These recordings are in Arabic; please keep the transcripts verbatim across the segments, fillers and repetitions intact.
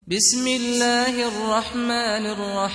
بسم الله الرحمن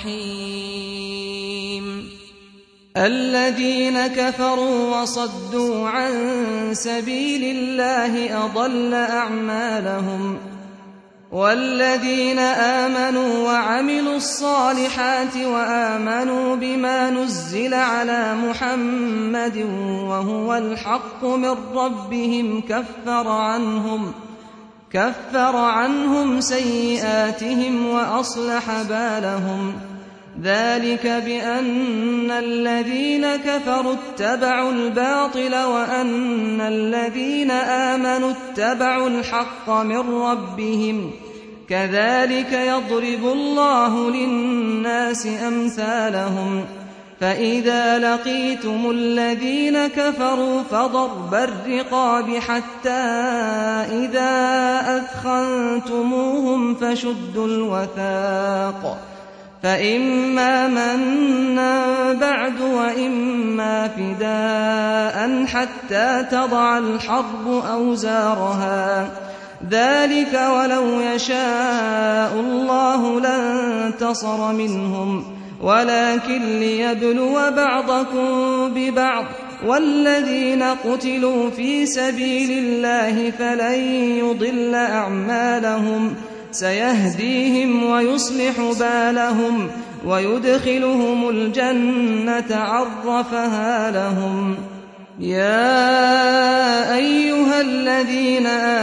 الرحيم الذين كفروا وصدوا عن سبيل الله أضل أعمالهم والذين آمنوا وعملوا الصالحات وآمنوا بما نزل على محمد وهو الحق من ربهم كفر عنهم كفر عنهم سيئاتهم وأصلح بالهم ذلك بأن الذين كفروا اتبعوا الباطل وأن الذين آمنوا اتبعوا الحق من ربهم كذلك يضرب الله للناس أمثالهم فإذا لقيتم الذين كفروا فضرب الرقاب حتى إذا أثخنتموهم فشدوا الوثاق فإما منا بعد وإما فداء حتى تضع الحرب أوزارها ذلك ولو يشاء الله لانتصر منهم ولكن ليبلو بعضكم ببعض والذين قتلوا في سبيل الله فلن يضل أعمالهم سيهديهم ويصلح بالهم ويدخلهم الجنة عرفها لهم يا أيها الذين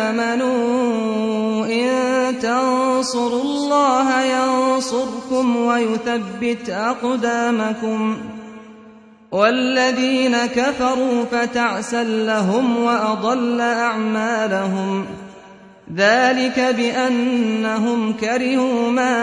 آمنوا إن تنصروا الله ينصركم ويثبت أقدامكم والذين كفروا فتعسا لهم وأضل أعمالهم ذلك بأنهم كرهوا ما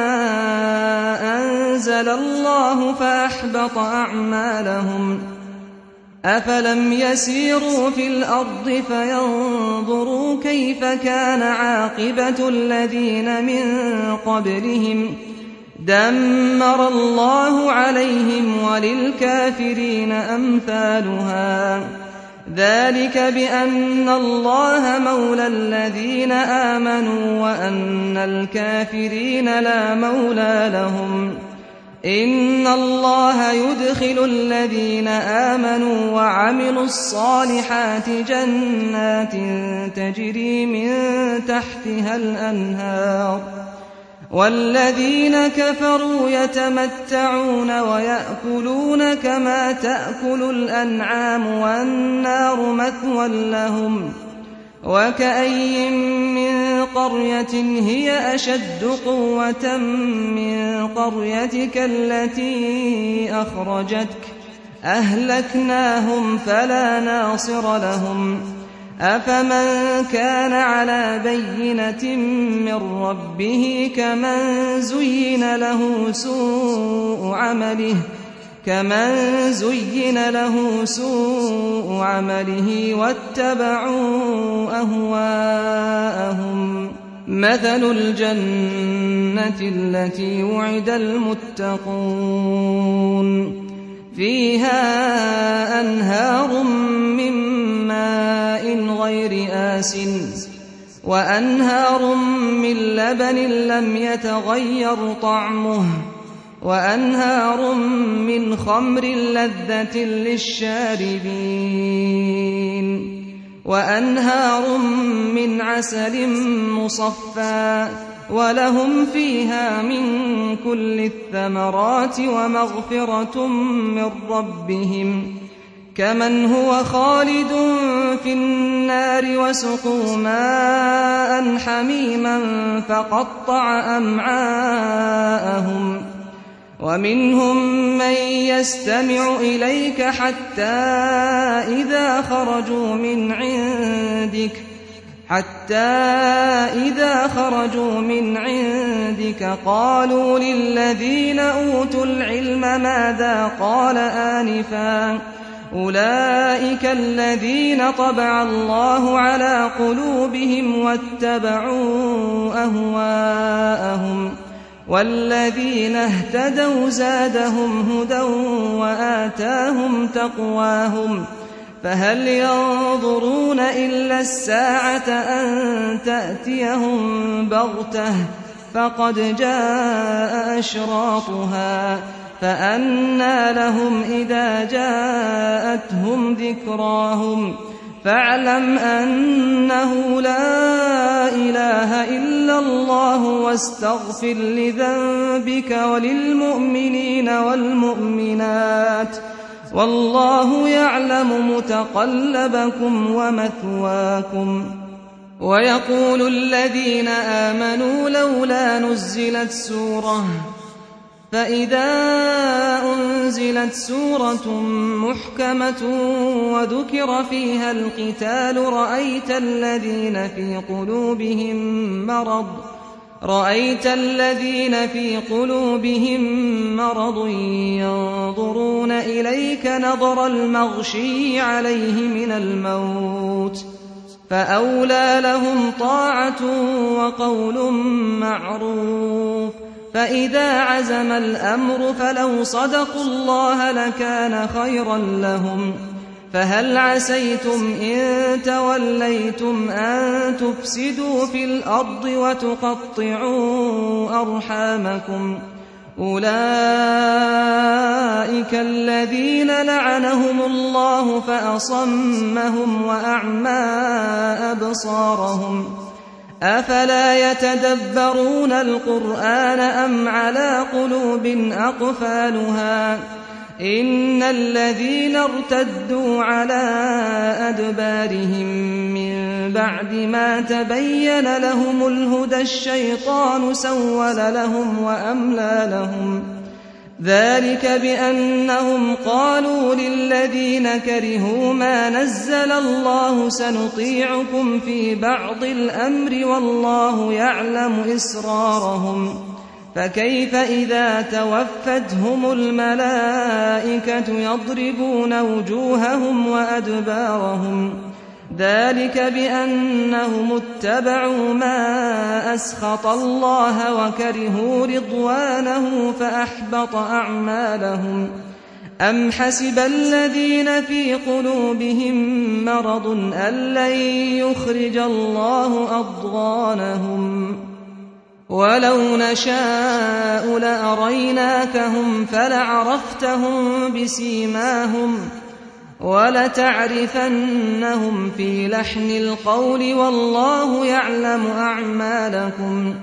أنزل الله فأحبط أعمالهم أفلم يسيروا في الأرض فينظروا كيف كان عاقبة الذين من قبلهم دمر الله عليهم وللكافرين أمثالها ذلك بأن الله مولى الذين آمنوا وأن الكافرين لا مولى لهم إن الله يدخل الذين آمنوا وعملوا الصالحات جنات تجري من تحتها الأنهار والذين كفروا يتمتعون ويأكلون كما تأكل الأنعام والنار مثوى لهم وكأي من قرية هي أشد قوة من قريتك التي أخرجتك أهلكناهم فلا ناصر لهم أفمن كان على بينة من ربه كمن زين له سوء عمله كمن زين له سوء عمله واتبعوا أهواءهم مثل الجنة التي وعد المتقون فيها أنهار من ماء غير آسن وأنهار من لبن لم يتغير طعمه وأنهار من خمر لذة للشاربين وأنهار من عسل مصفى ولهم فيها من كل الثمرات ومغفرة من ربهم كمن هو خالد في النار وسقوا ماء حميما فقطع أمعاءهم ومنهم من يستمع إليك حتى إذا خرجوا من عندك حتى إذا خرجوا من عندك قالوا للذين أوتوا العلم ماذا قال آنفا أولئك الذين طبع الله على قلوبهم واتبعوا أهواءهم والذين اهتدوا زادهم هدى وآتاهم تقواهم فهل ينظرون إلا الساعة أن تأتيهم بغتة فقد جاء أشراطها فأنى لهم إذا جاءتهم ذكراهم فاعلم أنه لا إله إلا الله واستغفر لذنبك وللمؤمنين والمؤمنات والله يعلم متقلبكم ومثواكم. ويقول الذين آمنوا لولا نزلت سورة فإذا أنزلت سورة محكمة وذكر فيها القتال رأيت الذين في قلوبهم مرض رأيت الذين في قلوبهم مرض ينظرون إليك نظر المغشي عليه من الموت فأولى لهم طاعة وقول معروف. فإذا عزم الأمر فلو صدقوا الله لكان خيرا لهم. فهل عسيتم إن توليتم أن تفسدوا في الأرض وتقطعوا أرحامكم أولئك الذين لعنهم الله فأصمهم وأعمى أبصارهم أفلا يتدبرون القرآن أم على قلوب أقفالها إن الذين ارتدوا على أدبارهم من بعد ما تبين لهم الهدى الشيطان سول لهم وأملى لهم ذلك بأنهم قالوا للذين كرهوا ما نزل الله سنطيعكم في بعض الأمر والله يعلم إسرارهم فكيف إذا توفتهم الملائكة يضربون وجوههم وأدبارهم ذلك بأنهم اتبعوا ما أسخط الله وكرهوا رضوانه فأحبط أعمالهم. أم حسب الذين في قلوبهم مرض أن لن يخرج الله أضغانهم ولو نشاء لأريناكهم فلعرفتهم بسيماهم ولتعرفنهم في لحن القول والله يعلم أعمالكم.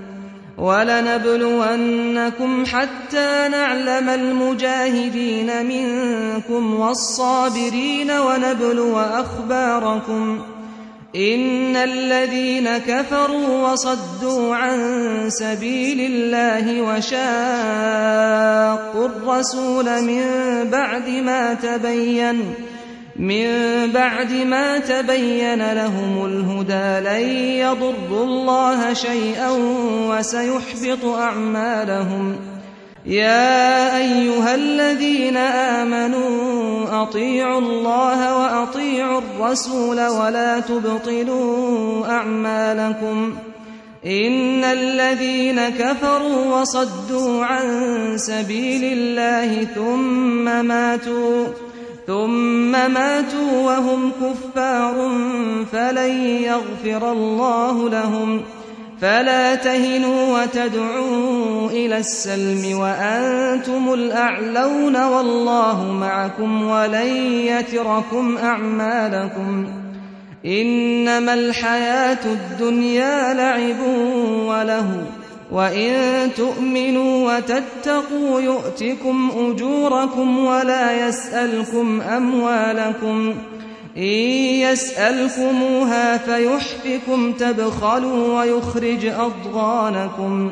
ولنبلونكم حتى نعلم المجاهدين منكم والصابرين ونبلو أخباركم إن الذين كفروا وصدوا عن سبيل الله وشاقوا الرسول من بعد ما تبين من بعد ما تبين لهم الهدى لن يضروا الله شيئا وسيحبط أعمالهم. يا أيها الذين آمنوا أطيعوا الله وأطيعوا الرسول ولا تبطلوا أعمالكم إن الذين كفروا وصدوا عن سبيل الله ثم ماتوا ثم ماتوا وهم كفار فلن يغفر الله لهم. فلا تهنوا وتدعوا إلى السلم وأنتم الأعلون والله معكم ولن يتركم أعمالكم. إنما الحياة الدنيا لعب وله وإن تؤمنوا وتتقوا يؤتكم أجوركم ولا يسألكم أموالكم إن يسألكموها فيحفكم تبخلوا ويخرج أضغانكم.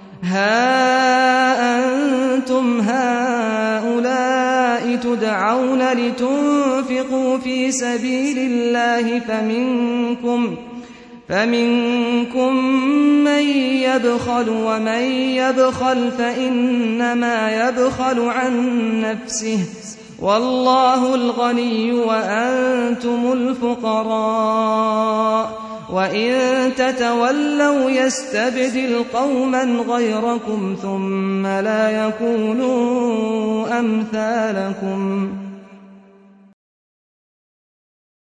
ها أنتم هؤلاء تدعون لتنفقوا في سبيل الله فمنكم فمنكم من يبخل ومن يبخل فإنما يبخل عن نفسه والله الغني وأنتم الفقراء وإن تتولوا يستبدل قوما غيركم ثم لا يكونوا أمثالكم.